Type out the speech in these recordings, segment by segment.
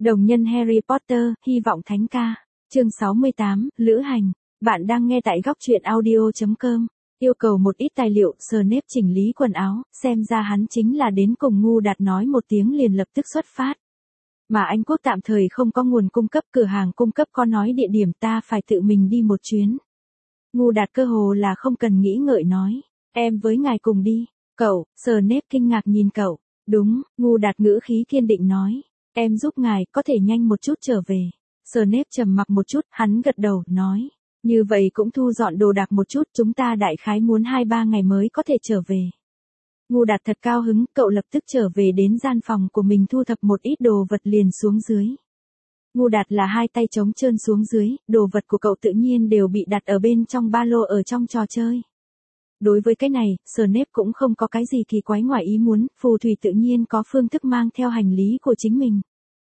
Đồng nhân Harry Potter, hy vọng thánh ca. Chương 68, Lữ hành. Bạn đang nghe tại góc truyện audio.com. Yêu cầu một ít tài liệu, Snape chỉnh lý quần áo, xem ra hắn chính là đến cùng Ngu Đạt nói một tiếng liền lập tức xuất phát. Mà Anh Quốc tạm thời không có nguồn cung cấp, cửa hàng cung cấp có nói địa điểm, ta phải tự mình đi một chuyến. Ngu Đạt cơ hồ là không cần nghĩ ngợi nói, em với ngài cùng đi. Cậu, Snape kinh ngạc nhìn cậu. Đúng, Ngu Đạt ngữ khí kiên định nói. Em giúp ngài, có thể nhanh một chút trở về. Snape trầm mặc một chút, hắn gật đầu, nói. Như vậy cũng thu dọn đồ đạc một chút, chúng ta đại khái muốn 2-3 ngày mới có thể trở về. Ngu Đạt thật cao hứng, cậu lập tức trở về đến gian phòng của mình thu thập một ít đồ vật liền xuống dưới. Ngu Đạt là hai tay trống trơn xuống dưới, đồ vật của cậu tự nhiên đều bị đặt ở bên trong ba lô ở trong trò chơi. Đối với cái này, Snape cũng không có cái gì kỳ quái ngoài ý muốn, phù thủy tự nhiên có phương thức mang theo hành lý của chính mình.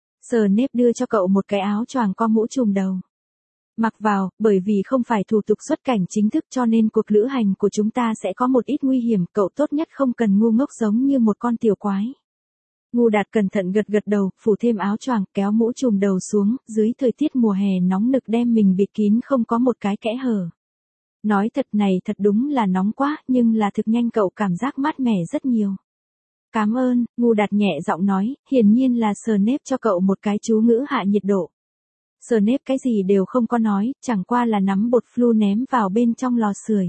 Snape đưa cho cậu một cái áo choàng có mũ trùm đầu. Mặc vào, bởi vì không phải thủ tục xuất cảnh chính thức cho nên cuộc lữ hành của chúng ta sẽ có một ít nguy hiểm, cậu tốt nhất không cần ngu ngốc giống như một con tiểu quái. Ngu Đạt cẩn thận gật gật đầu, phủ thêm áo choàng, kéo mũ trùm đầu xuống, dưới thời tiết mùa hè nóng nực đem mình bịt kín không có một cái kẽ hở. Nói thật này thật đúng là nóng quá, nhưng là thực nhanh cậu cảm giác mát mẻ rất nhiều. Cảm ơn, Ngu Đạt nhẹ giọng nói, hiển nhiên là Snape cho cậu một cái chú ngữ hạ nhiệt độ. Snape cái gì đều không có nói, chẳng qua là nắm bột flu ném vào bên trong lò sưởi.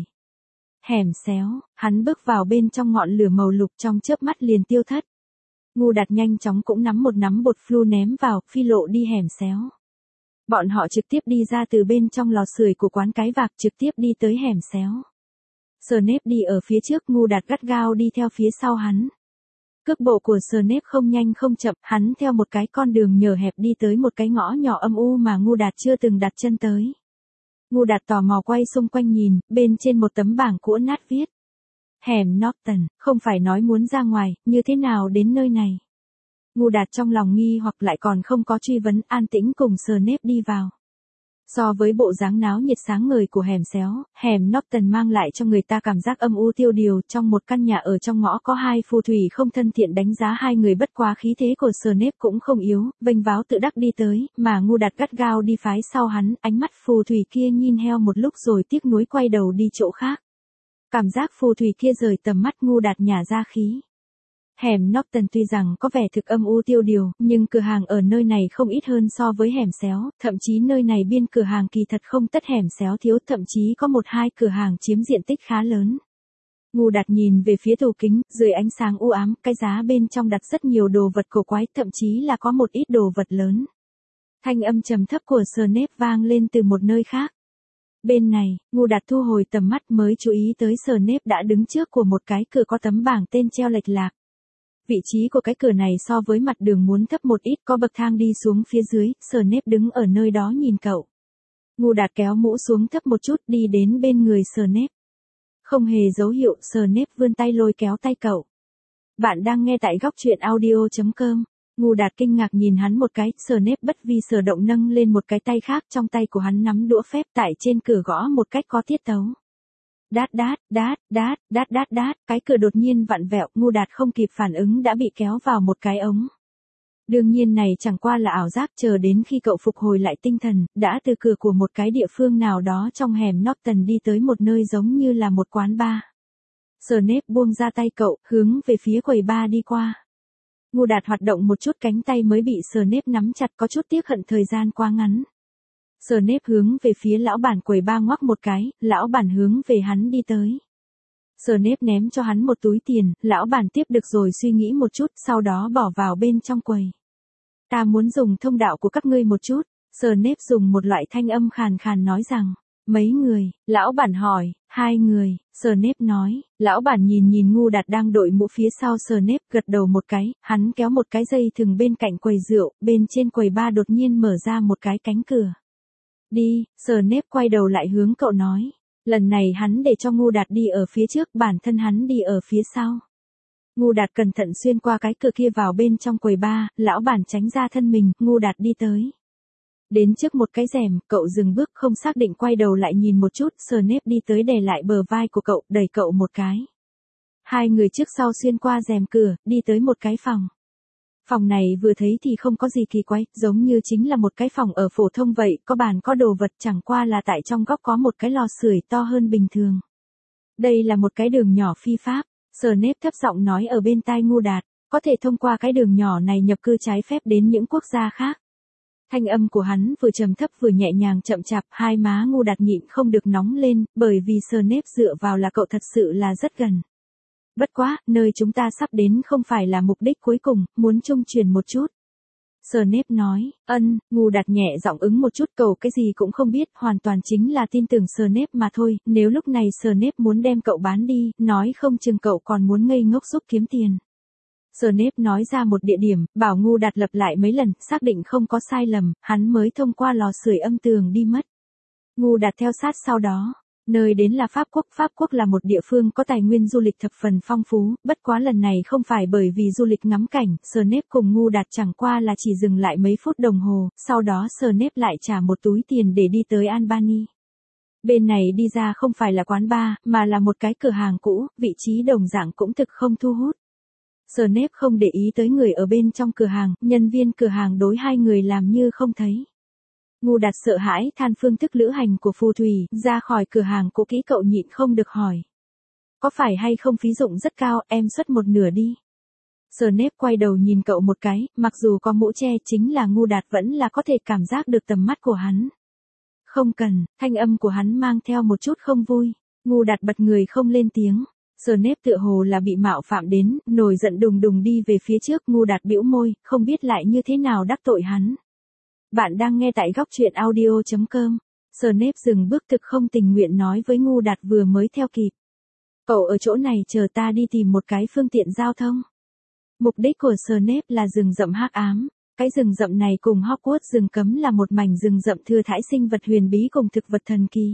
Hẻm xéo, hắn bước vào bên trong ngọn lửa màu lục trong chớp mắt liền tiêu thất. Ngu Đạt nhanh chóng cũng nắm một nắm bột flu ném vào, phi lộ đi hẻm xéo. Bọn họ trực tiếp đi ra từ bên trong lò sưởi của quán cái vạc, trực tiếp đi tới hẻm xéo. Snape đi ở phía trước, Ngu Đạt gắt gao đi theo phía sau hắn. Cước bộ của Snape không nhanh không chậm, hắn theo một cái con đường nhờ hẹp đi tới một cái ngõ nhỏ âm u mà Ngu Đạt chưa từng đặt chân tới. Ngu Đạt tò mò quay xung quanh nhìn, bên trên một tấm bảng cũ nát viết. Hẻm Norton, không phải nói muốn ra ngoài, như thế nào đến nơi này? Ngu Đạt trong lòng nghi hoặc lại còn không có truy vấn, an tĩnh cùng Snape đi vào. So với bộ dáng náo nhiệt sáng ngời của hẻm xéo, hẻm Norton mang lại cho người ta cảm giác âm u tiêu điều. Trong một căn nhà ở trong ngõ có hai phù thủy không thân thiện đánh giá hai người, bất quá khí thế của Snape cũng không yếu, vênh váo tự đắc đi tới, mà Ngu Đạt gắt gao đi phái sau hắn, ánh mắt phù thủy kia nhìn heo một lúc rồi tiếc nuối quay đầu đi chỗ khác. Cảm giác phù thủy kia rời tầm mắt, Ngu Đạt nhả ra khí. Hẻm Norton tuy rằng có vẻ thực âm u tiêu điều, nhưng cửa hàng ở nơi này không ít hơn so với hẻm xéo, thậm chí nơi này biên cửa hàng kỳ thật không tất hẻm xéo thiếu, thậm chí có 1-2 cửa hàng chiếm diện tích khá lớn. Ngu Đạt nhìn về phía tủ kính, dưới ánh sáng u ám, cái giá bên trong đặt rất nhiều đồ vật cổ quái, thậm chí là có một ít đồ vật lớn. Thanh âm trầm thấp của Snape vang lên từ một nơi khác. Bên này, Ngu Đạt thu hồi tầm mắt mới chú ý tới Snape đã đứng trước của một cái cửa có tấm bảng tên treo lệch lạc. Vị trí của cái cửa này so với mặt đường muốn thấp một ít, có bậc thang đi xuống phía dưới, Snape đứng ở nơi đó nhìn cậu. Ngu Đạt kéo mũ xuống thấp một chút, đi đến bên người Snape. Không hề dấu hiệu, Snape vươn tay lôi kéo tay cậu. Bạn đang nghe tại góc truyện audio.com. Ngu Đạt kinh ngạc nhìn hắn một cái, Snape bất vi sở động nâng lên một cái tay khác, trong tay của hắn nắm đũa phép tại trên cửa gõ một cách có tiết tấu. Đát đát, đát, đát, đát đát đát, cái cửa đột nhiên vặn vẹo, Ngu Đạt không kịp phản ứng đã bị kéo vào một cái ống. Đương nhiên này chẳng qua là ảo giác, chờ đến khi cậu phục hồi lại tinh thần, đã từ cửa của một cái địa phương nào đó trong hẻm Norton đi tới một nơi giống như là một quán bar. Snape buông ra tay cậu, hướng về phía quầy bar đi qua. Ngu Đạt hoạt động một chút cánh tay mới bị Snape nắm chặt, có chút tiếc hận thời gian quá ngắn. Snape hướng về phía lão bản quầy ba ngoắc một cái, lão bản hướng về hắn đi tới. Snape ném cho hắn một túi tiền, lão bản tiếp được rồi suy nghĩ một chút, sau đó bỏ vào bên trong quầy. Ta muốn dùng thông đạo của các ngươi một chút, Snape dùng một loại thanh âm khàn khàn nói rằng, mấy người, lão bản hỏi, 2 người, Snape nói, lão bản nhìn nhìn Ngu Đạt đang đội mũ phía sau Snape gật đầu một cái, hắn kéo một cái dây thừng bên cạnh quầy rượu, bên trên quầy ba đột nhiên mở ra một cái cánh cửa. Đi, Snape quay đầu lại hướng cậu nói. Lần này hắn để cho Ngu Đạt đi ở phía trước, bản thân hắn đi ở phía sau. Ngu Đạt cẩn thận xuyên qua cái cửa kia vào bên trong quầy bar, lão bản tránh ra thân mình, Ngu Đạt đi tới. Đến trước một cái rèm, cậu dừng bước không xác định quay đầu lại nhìn một chút, Snape đi tới đè lại bờ vai của cậu, đẩy cậu một cái. Hai người trước sau xuyên qua rèm cửa, đi tới một cái phòng. Phòng này vừa thấy thì không có gì kỳ quái, giống như chính là một cái phòng ở phổ thông vậy, có bàn có đồ vật, chẳng qua là tại trong góc có một cái lò sưởi to hơn bình thường. Đây là một cái đường nhỏ phi pháp, Snape thấp giọng nói ở bên tai Ngưu Đạt, có thể thông qua cái đường nhỏ này nhập cư trái phép đến những quốc gia khác. Thanh âm của hắn vừa trầm thấp vừa nhẹ nhàng chậm chạp, hai má Ngưu Đạt nhịn không được nóng lên, bởi vì Snape dựa vào là cậu thật sự là rất gần. Bất quá, nơi chúng ta sắp đến không phải là mục đích cuối cùng, muốn trung chuyển một chút. Snape nói, Ngưu Đạt nhẹ giọng ứng một chút, cậu cái gì cũng không biết, hoàn toàn chính là tin tưởng Snape mà thôi, nếu lúc này Snape muốn đem cậu bán đi, nói không chừng cậu còn muốn ngây ngốc giúp kiếm tiền. Snape nói ra một địa điểm, bảo Ngưu Đạt lặp lại mấy lần, xác định không có sai lầm, hắn mới thông qua lò sưởi âm tường đi mất. Ngưu Đạt theo sát sau đó. Nơi đến là Pháp Quốc. Pháp Quốc là một địa phương có tài nguyên du lịch thập phần phong phú, bất quá lần này không phải bởi vì du lịch ngắm cảnh, Snape cùng Ngưu Đạt chẳng qua là chỉ dừng lại mấy phút đồng hồ, sau đó Snape lại trả một túi tiền để đi tới Albany. Bên này đi ra không phải là quán bar, mà là một cái cửa hàng cũ, vị trí đồng dạng cũng thực không thu hút. Snape không để ý tới người ở bên trong cửa hàng, nhân viên cửa hàng đối hai người làm như không thấy. Ngưu Đạt sợ hãi than phương thức lữ hành của phù thủy, ra khỏi cửa hàng cũ kỹ cậu nhịn không được hỏi. Có phải hay không phí dụng rất cao, em xuất một nửa đi. Snape quay đầu nhìn cậu một cái, mặc dù có mũ che chính là Ngưu Đạt vẫn là có thể cảm giác được tầm mắt của hắn. Không cần, thanh âm của hắn mang theo một chút không vui. Ngưu Đạt bật người không lên tiếng. Snape tựa hồ là bị mạo phạm đến, nổi giận đùng đùng đi về phía trước. Ngưu Đạt bĩu môi, không biết lại như thế nào đắc tội hắn. Bạn đang nghe tại góc truyện audio.com. Snape dừng bước thực không tình nguyện nói với Ngưu Đạt vừa mới theo kịp. Cậu ở chỗ này chờ ta đi tìm một cái phương tiện giao thông. Mục đích của Snape là rừng rậm hắc ám. Cái rừng rậm này cùng Hogwarts rừng cấm là một mảnh rừng rậm thừa thãi sinh vật huyền bí cùng thực vật thần kỳ.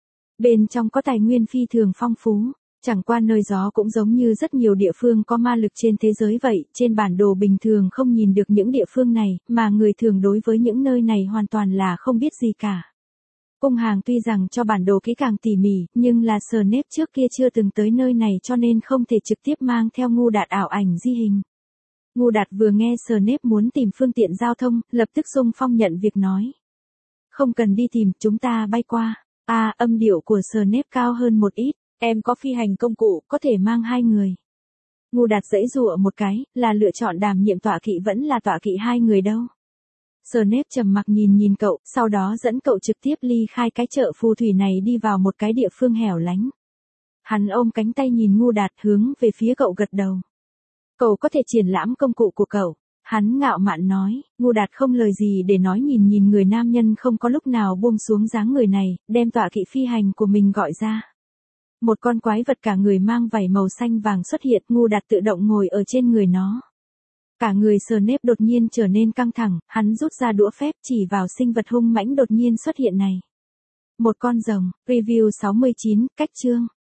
Bên trong có tài nguyên phi thường phong phú. Chẳng qua nơi gió cũng giống như rất nhiều địa phương có ma lực trên thế giới vậy, trên bản đồ bình thường không nhìn được những địa phương này, mà người thường đối với những nơi này hoàn toàn là không biết gì cả. Cung hàng tuy rằng cho bản đồ kỹ càng tỉ mỉ, nhưng là Snape trước kia chưa từng tới nơi này cho nên không thể trực tiếp mang theo Ngưu Đạt ảo ảnh di hình. Ngưu Đạt vừa nghe Snape muốn tìm phương tiện giao thông, lập tức xung phong nhận việc nói. Không cần đi tìm, chúng ta bay qua. Âm điệu của Snape cao hơn một ít. Em có phi hành công cụ, có thể mang hai người. Ngưu Đạt giãy giụa một cái, là lựa chọn đảm nhiệm tọa kỵ vẫn là tọa kỵ hai người đâu. Snape trầm mặc nhìn cậu, sau đó dẫn cậu trực tiếp ly khai cái chợ phù thủy này đi vào một cái địa phương hẻo lánh. Hắn ôm cánh tay nhìn Ngưu Đạt hướng về phía cậu gật đầu. Cậu có thể triển lãm công cụ của cậu. Hắn ngạo mạn nói, Ngưu Đạt không lời gì để nói nhìn người nam nhân không có lúc nào buông xuống dáng người này, đem tọa kỵ phi hành của mình gọi ra. Một con quái vật cả người mang vảy màu xanh vàng xuất hiện, Ngưu Đạt tự động ngồi ở trên người nó. Cả người Snape đột nhiên trở nên căng thẳng, hắn rút ra đũa phép chỉ vào sinh vật hung mãnh đột nhiên xuất hiện này. Một con rồng, review 69, cách chương.